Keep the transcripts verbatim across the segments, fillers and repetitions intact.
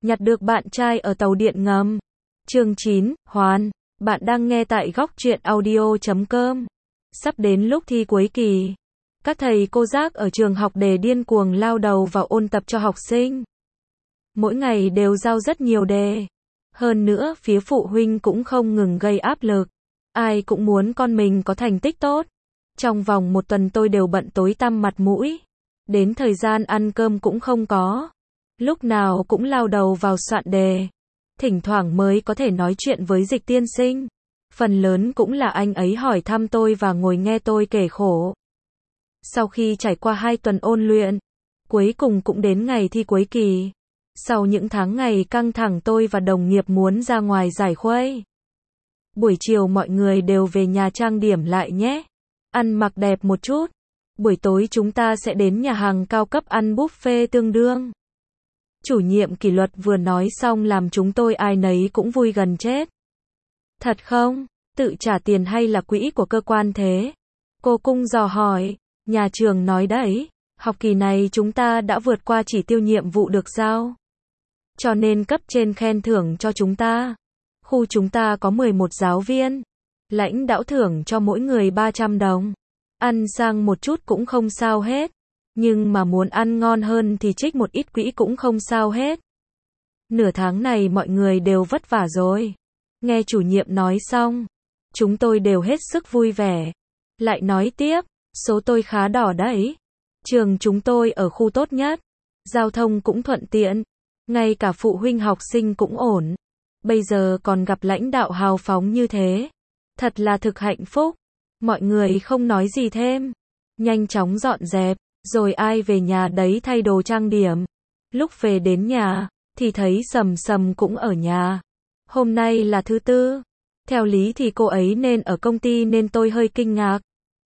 Nhặt được bạn trai ở tàu điện ngầm. Chương chín, Hoàn. Bạn đang nghe tại góc truyện audio chấm com. Sắp đến lúc thi cuối kỳ. Các thầy cô giác ở trường học đề điên cuồng lao đầu vào ôn tập cho học sinh. Mỗi ngày đều giao rất nhiều đề. Hơn nữa, phía phụ huynh cũng không ngừng gây áp lực. Ai cũng muốn con mình có thành tích tốt. Trong vòng một tuần tôi đều bận tối tăm mặt mũi. Đến thời gian ăn cơm cũng không có. Lúc nào cũng lao đầu vào soạn đề. Thỉnh thoảng mới có thể nói chuyện với Dịch tiên sinh. Phần lớn cũng là anh ấy hỏi thăm tôi và ngồi nghe tôi kể khổ. Sau khi trải qua hai tuần ôn luyện, cuối cùng cũng đến ngày thi cuối kỳ. Sau những tháng ngày căng thẳng tôi và đồng nghiệp muốn ra ngoài giải khuây. Buổi chiều mọi người đều về nhà trang điểm lại nhé. Ăn mặc đẹp một chút. Buổi tối chúng ta sẽ đến nhà hàng cao cấp ăn buffet tương đương. Chủ nhiệm kỷ luật vừa nói xong làm chúng tôi ai nấy cũng vui gần chết. Thật không? Tự trả tiền hay là quỹ của cơ quan thế? Cô Cung dò hỏi. Nhà trường nói đấy, học kỳ này chúng ta đã vượt qua chỉ tiêu nhiệm vụ được giao. Cho nên cấp trên khen thưởng cho chúng ta. Khu chúng ta có mười một giáo viên. Lãnh đạo thưởng cho mỗi người ba trăm đồng. Ăn sang một chút cũng không sao hết. Nhưng mà muốn ăn ngon hơn thì trích một ít quỹ cũng không sao hết. Nửa tháng này mọi người đều vất vả rồi. Nghe chủ nhiệm nói xong, chúng tôi đều hết sức vui vẻ. Lại nói tiếp, số tôi khá đỏ đấy. Trường chúng tôi ở khu tốt nhất. Giao thông cũng thuận tiện. Ngay cả phụ huynh học sinh cũng ổn. Bây giờ còn gặp lãnh đạo hào phóng như thế. Thật là thực hạnh phúc. Mọi người không nói gì thêm. Nhanh chóng dọn dẹp. Rồi ai về nhà đấy thay đồ trang điểm. Lúc về đến nhà, thì thấy Sầm Sầm cũng ở nhà. Hôm nay là thứ tư. Theo lý thì cô ấy nên ở công ty nên tôi hơi kinh ngạc.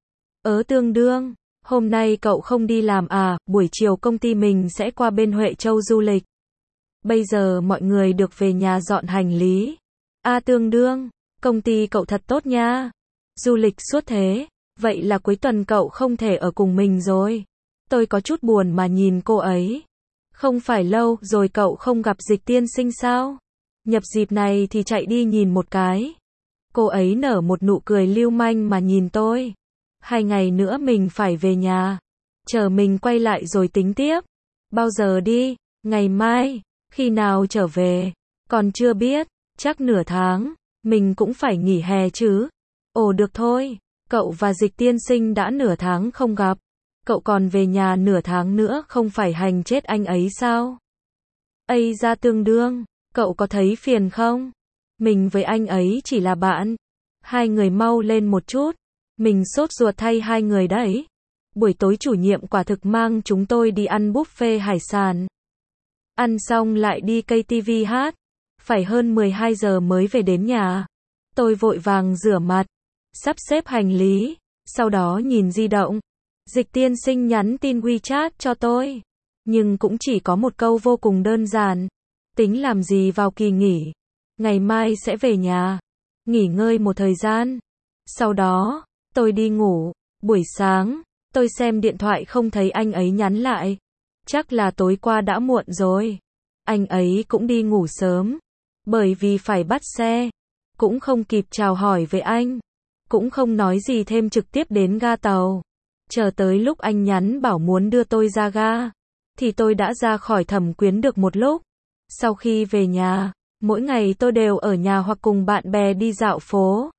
Ớ Tương Đương, hôm nay cậu không đi làm à, buổi chiều công ty mình sẽ qua bên Huệ Châu du lịch. Bây giờ mọi người được về nhà dọn hành lý. A Tương Đương, công ty cậu thật tốt nha. Du lịch suốt thế, vậy là cuối tuần cậu không thể ở cùng mình rồi. Tôi có chút buồn mà nhìn cô ấy. Không phải lâu rồi cậu không gặp Dịch tiên sinh sao? Nhập dịp này thì chạy đi nhìn một cái. Cô ấy nở một nụ cười lưu manh mà nhìn tôi. Hai ngày nữa mình phải về nhà. Chờ mình quay lại rồi tính tiếp. Bao giờ đi? Ngày mai. Khi nào trở về? Còn chưa biết. Chắc nửa tháng. Mình cũng phải nghỉ hè chứ. Ồ được thôi. Cậu và Dịch tiên sinh đã nửa tháng không gặp. Cậu còn về nhà nửa tháng nữa không phải hành chết anh ấy sao? Ây da Tương Đương, cậu có thấy phiền không? Mình với anh ấy chỉ là bạn. Hai người mau lên một chút. Mình sốt ruột thay hai người đấy. Buổi tối chủ nhiệm quả thực mang chúng tôi đi ăn buffet hải sản. Ăn xong lại đi cây tivi hát. Phải hơn mười hai giờ mới về đến nhà. Tôi vội vàng rửa mặt. Sắp xếp hành lý. Sau đó nhìn di động. Dịch tiên sinh nhắn tin WeChat cho tôi. Nhưng cũng chỉ có một câu vô cùng đơn giản. Tính làm gì vào kỳ nghỉ. Ngày mai sẽ về nhà. Nghỉ ngơi một thời gian. Sau đó, tôi đi ngủ. Buổi sáng, tôi xem điện thoại không thấy anh ấy nhắn lại. Chắc là tối qua đã muộn rồi. Anh ấy cũng đi ngủ sớm. Bởi vì phải bắt xe. Cũng không kịp chào hỏi với anh. Cũng không nói gì thêm trực tiếp đến ga tàu. Chờ tới lúc anh nhắn bảo muốn đưa tôi ra ga, thì tôi đã ra khỏi Thẩm Quyến được một lúc. Sau khi về nhà, mỗi ngày tôi đều ở nhà hoặc cùng bạn bè đi dạo phố.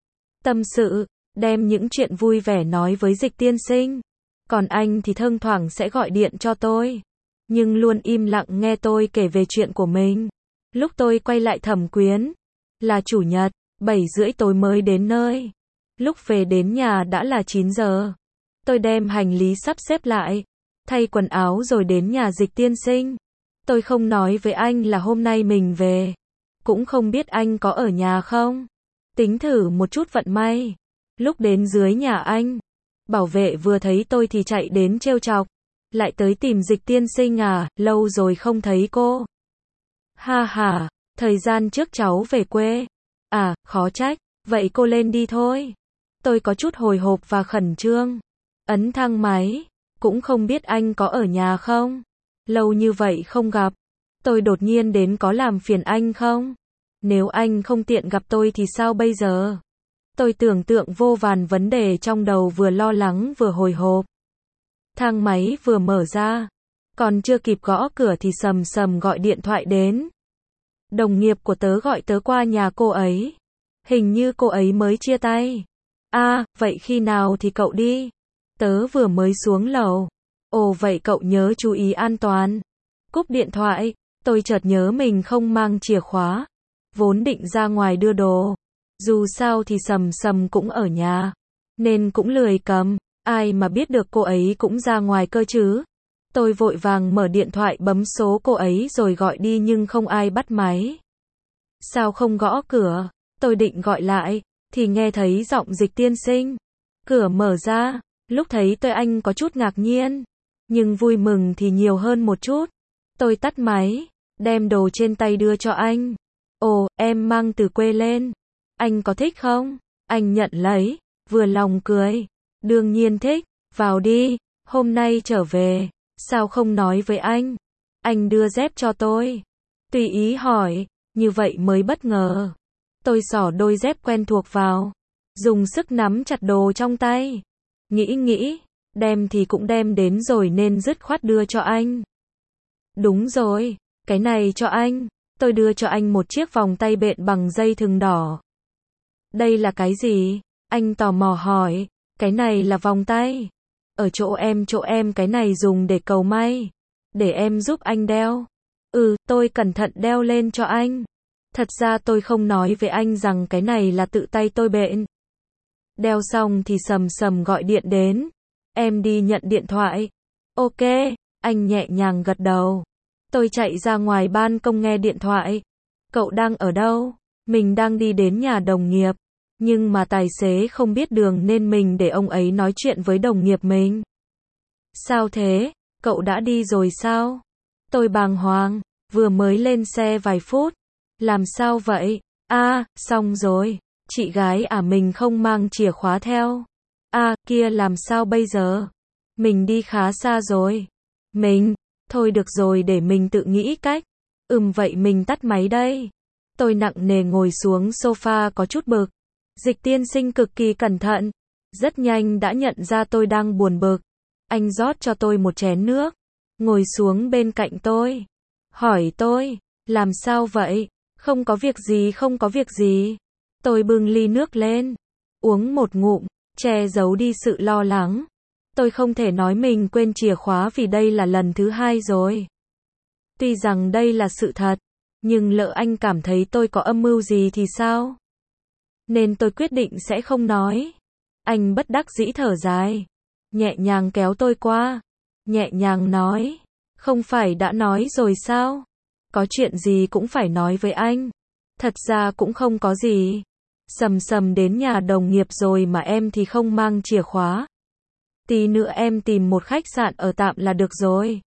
Tâm sự, đem những chuyện vui vẻ nói với Dịch tiên sinh. Còn anh thì thỉnh thoảng sẽ gọi điện cho tôi. Nhưng luôn im lặng nghe tôi kể về chuyện của mình. Lúc tôi quay lại Thẩm Quyến, là chủ nhật, bảy rưỡi tối mới đến nơi. Lúc về đến nhà đã là chín giờ. Tôi đem hành lý sắp xếp lại, thay quần áo rồi đến nhà Dịch tiên sinh. Tôi không nói với anh là hôm nay mình về. Cũng không biết anh có ở nhà không. Tính thử một chút vận may. Lúc đến dưới nhà anh, bảo vệ vừa thấy tôi thì chạy đến trêu chọc. Lại tới tìm Dịch tiên sinh à, lâu rồi không thấy cô. Ha ha, thời gian trước cháu về quê. À, khó trách, vậy cô lên đi thôi. Tôi có chút hồi hộp và khẩn trương. Ấn thang máy, cũng không biết anh có ở nhà không. Lâu như vậy không gặp. Tôi đột nhiên đến có làm phiền anh không? Nếu anh không tiện gặp tôi thì sao bây giờ? Tôi tưởng tượng vô vàn vấn đề trong đầu, vừa lo lắng vừa hồi hộp. Thang máy vừa mở ra, còn chưa kịp gõ cửa thì sầm sầm gọi điện thoại đến. Đồng nghiệp của tớ gọi tớ qua nhà cô ấy. Hình như cô ấy mới chia tay. À, vậy khi nào thì cậu đi? Tớ vừa mới xuống lầu. Ồ, vậy cậu nhớ chú ý an toàn. Cúp điện thoại, tôi chợt nhớ mình không mang chìa khóa. Vốn định ra ngoài đưa đồ. Dù sao thì sầm sầm cũng ở nhà, nên cũng lười cầm. Ai mà biết được cô ấy cũng ra ngoài cơ chứ. Tôi vội vàng mở điện thoại bấm số cô ấy rồi gọi đi nhưng không ai bắt máy. Sao không gõ cửa? Tôi định gọi lại, thì nghe thấy giọng Dịch tiên sinh. Cửa mở ra, lúc thấy tôi anh có chút ngạc nhiên, nhưng vui mừng thì nhiều hơn một chút. Tôi tắt máy, đem đồ trên tay đưa cho anh. Ồ, em mang từ quê lên. Anh có thích không? Anh nhận lấy, vừa lòng cười. Đương nhiên thích, vào đi, hôm nay trở về, sao không nói với anh? Anh đưa dép cho tôi. Tùy ý hỏi, như vậy mới bất ngờ. Tôi xỏ đôi dép quen thuộc vào, dùng sức nắm chặt đồ trong tay. Nghĩ nghĩ, đem thì cũng đem đến rồi nên dứt khoát đưa cho anh. Đúng rồi, cái này cho anh. Tôi đưa cho anh một chiếc vòng tay bện bằng dây thừng đỏ. Đây là cái gì? Anh tò mò hỏi. Cái này là vòng tay. Ở chỗ em, chỗ em cái này dùng để cầu may. Để em giúp anh đeo. Ừ, tôi cẩn thận đeo lên cho anh. Thật ra tôi không nói với anh rằng cái này là tự tay tôi bện. Đeo xong thì sầm sầm gọi điện đến. Em đi nhận điện thoại. Ok, anh nhẹ nhàng gật đầu. Tôi chạy ra ngoài ban công nghe điện thoại. Cậu đang ở đâu? Mình đang đi đến nhà đồng nghiệp. Nhưng mà tài xế không biết đường nên mình để ông ấy nói chuyện với đồng nghiệp mình. Sao thế? Cậu đã đi rồi sao? Tôi bàng hoàng, vừa mới lên xe vài phút. Làm sao vậy? À, xong rồi. Chị gái à, mình không mang chìa khóa theo. À, kia làm sao bây giờ? Mình đi khá xa rồi. Mình, thôi được rồi để mình tự nghĩ cách. Ừm vậy mình tắt máy đây. Tôi nặng nề ngồi xuống sofa có chút bực. Dịch tiên sinh cực kỳ cẩn thận. Rất nhanh đã nhận ra tôi đang buồn bực. Anh rót cho tôi một chén nước. Ngồi xuống bên cạnh tôi. Hỏi tôi, làm sao vậy? Không có việc gì, không có việc gì. Tôi bưng ly nước lên. Uống một ngụm, che giấu đi sự lo lắng. Tôi không thể nói mình quên chìa khóa vì đây là lần thứ hai rồi. Tuy rằng đây là sự thật, nhưng lỡ anh cảm thấy tôi có âm mưu gì thì sao? Nên tôi quyết định sẽ không nói. Anh bất đắc dĩ thở dài. Nhẹ nhàng kéo tôi qua. Nhẹ nhàng nói. Không phải đã nói rồi sao? Có chuyện gì cũng phải nói với anh. Thật ra cũng không có gì. Sầm sầm đến nhà đồng nghiệp rồi mà em thì không mang chìa khóa. Tí nữa em tìm một khách sạn ở tạm là được rồi.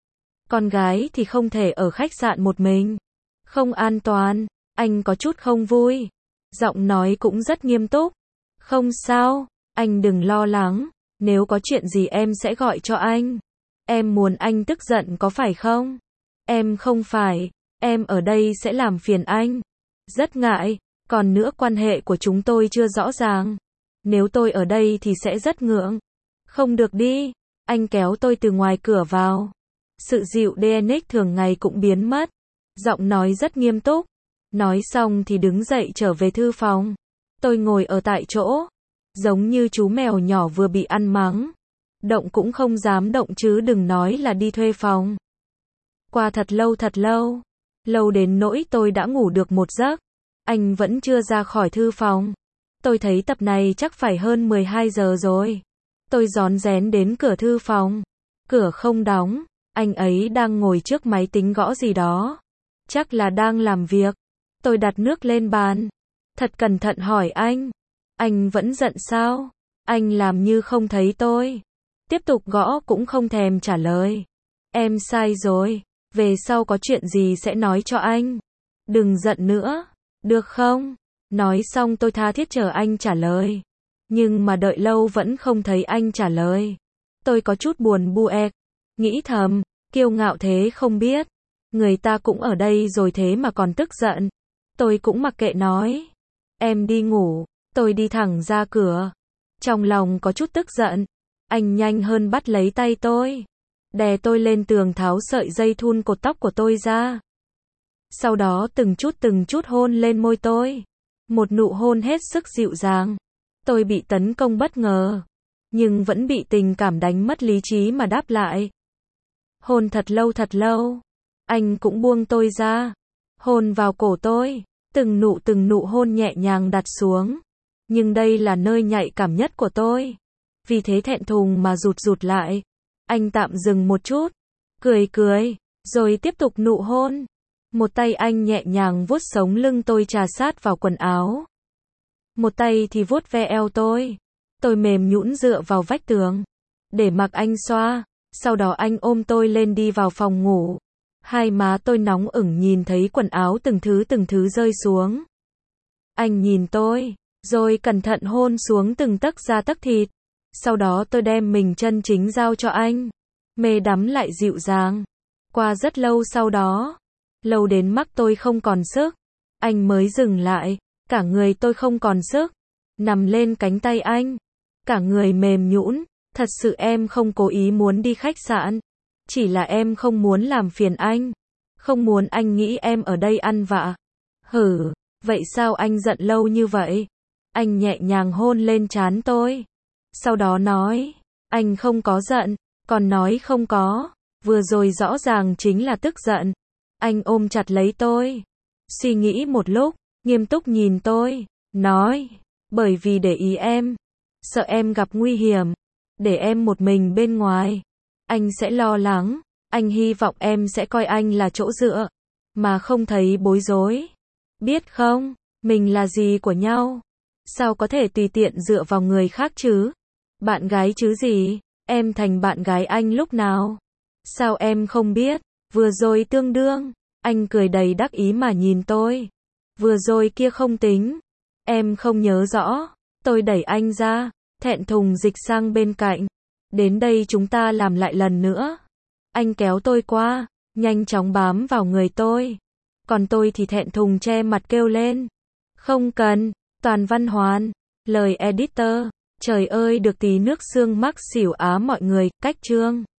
Con gái thì không thể ở khách sạn một mình. Không an toàn. Anh có chút không vui. Giọng nói cũng rất nghiêm túc. Không sao, anh đừng lo lắng. Nếu có chuyện gì em sẽ gọi cho anh. Em muốn anh tức giận có phải không? Em không phải. Em ở đây sẽ làm phiền anh. Rất ngại. Còn nữa quan hệ của chúng tôi chưa rõ ràng. Nếu tôi ở đây thì sẽ rất ngượng. Không được đi. Anh kéo tôi từ ngoài cửa vào. Sự dịu đê en ích thường ngày cũng biến mất. Giọng nói rất nghiêm túc. Nói xong thì đứng dậy trở về thư phòng. Tôi ngồi ở tại chỗ. Giống như chú mèo nhỏ vừa bị ăn mắng. Động cũng không dám động chứ đừng nói là đi thuê phòng. Qua thật lâu thật lâu. Lâu đến nỗi tôi đã ngủ được một giấc. Anh vẫn chưa ra khỏi thư phòng. Tôi thấy tập này chắc phải hơn mười hai giờ rồi. Tôi rón rén đến cửa thư phòng. Cửa không đóng. Anh ấy đang ngồi trước máy tính gõ gì đó. Chắc là đang làm việc. Tôi đặt nước lên bàn. Thật cẩn thận hỏi anh. Anh vẫn giận sao? Anh làm như không thấy tôi. Tiếp tục gõ cũng không thèm trả lời. Em sai rồi. Về sau có chuyện gì sẽ nói cho anh. Đừng giận nữa. Được không? Nói xong tôi tha thiết chờ anh trả lời. Nhưng mà đợi lâu vẫn không thấy anh trả lời. Tôi có chút buồn bu ẹ. Nghĩ thầm, kiêu ngạo thế không biết. Người ta cũng ở đây rồi thế mà còn tức giận. Tôi cũng mặc kệ nói. Em đi ngủ, tôi đi thẳng ra cửa. Trong lòng có chút tức giận. Anh nhanh hơn bắt lấy tay tôi. Đè tôi lên tường tháo sợi dây thun cột tóc của tôi ra. Sau đó từng chút từng chút hôn lên môi tôi. Một nụ hôn hết sức dịu dàng. Tôi bị tấn công bất ngờ. Nhưng vẫn bị tình cảm đánh mất lý trí mà đáp lại. Hôn thật lâu thật lâu. Anh cũng buông tôi ra. Hôn vào cổ tôi. Từng nụ từng nụ hôn nhẹ nhàng đặt xuống. Nhưng đây là nơi nhạy cảm nhất của tôi. Vì thế thẹn thùng mà rụt rụt lại. Anh tạm dừng một chút. Cười cười. Rồi tiếp tục nụ hôn. Một tay anh nhẹ nhàng vuốt sống lưng tôi trà sát vào quần áo. Một tay thì vuốt ve eo tôi. Tôi mềm nhũn dựa vào vách tường. Để mặc anh xoa. Sau đó anh ôm tôi lên đi vào phòng ngủ. Hai má tôi nóng ửng nhìn thấy quần áo từng thứ từng thứ rơi xuống. Anh nhìn tôi. Rồi cẩn thận hôn xuống từng tấc da tấc thịt. Sau đó tôi đem mình chân chính giao cho anh. Mê đắm lại dịu dàng. Qua rất lâu sau đó. Lâu đến mắt tôi không còn sức. Anh mới dừng lại. Cả người tôi không còn sức. Nằm lên cánh tay anh. Cả người mềm nhũn. Thật sự em không cố ý muốn đi khách sạn. Chỉ là em không muốn làm phiền anh. Không muốn anh nghĩ em ở đây ăn vạ. Hử, vậy sao anh giận lâu như vậy? Anh nhẹ nhàng hôn lên trán tôi. Sau đó nói, anh không có giận. Còn nói không có. Vừa rồi rõ ràng chính là tức giận. Anh ôm chặt lấy tôi. Suy nghĩ một lúc, nghiêm túc nhìn tôi. Nói, bởi vì để ý em. Sợ em gặp nguy hiểm. Để em một mình bên ngoài. Anh sẽ lo lắng. Anh hy vọng em sẽ coi anh là chỗ dựa. Mà không thấy bối rối. Biết không, mình là gì của nhau. Sao có thể tùy tiện dựa vào người khác chứ? Bạn gái chứ gì? Em thành bạn gái anh lúc nào? Sao em không biết? Vừa rồi tương đương. Anh cười đầy đắc ý mà nhìn tôi. Vừa rồi kia không tính. Em không nhớ rõ. Tôi đẩy anh ra. Thẹn thùng dịch sang bên cạnh. Đến đây chúng ta làm lại lần nữa. Anh kéo tôi qua. Nhanh chóng bám vào người tôi. Còn tôi thì thẹn thùng che mặt kêu lên. Không cần. Toàn Văn Hoàn. Lời editor. Trời ơi được tí nước xương mắc xỉu á mọi người. Cách chương.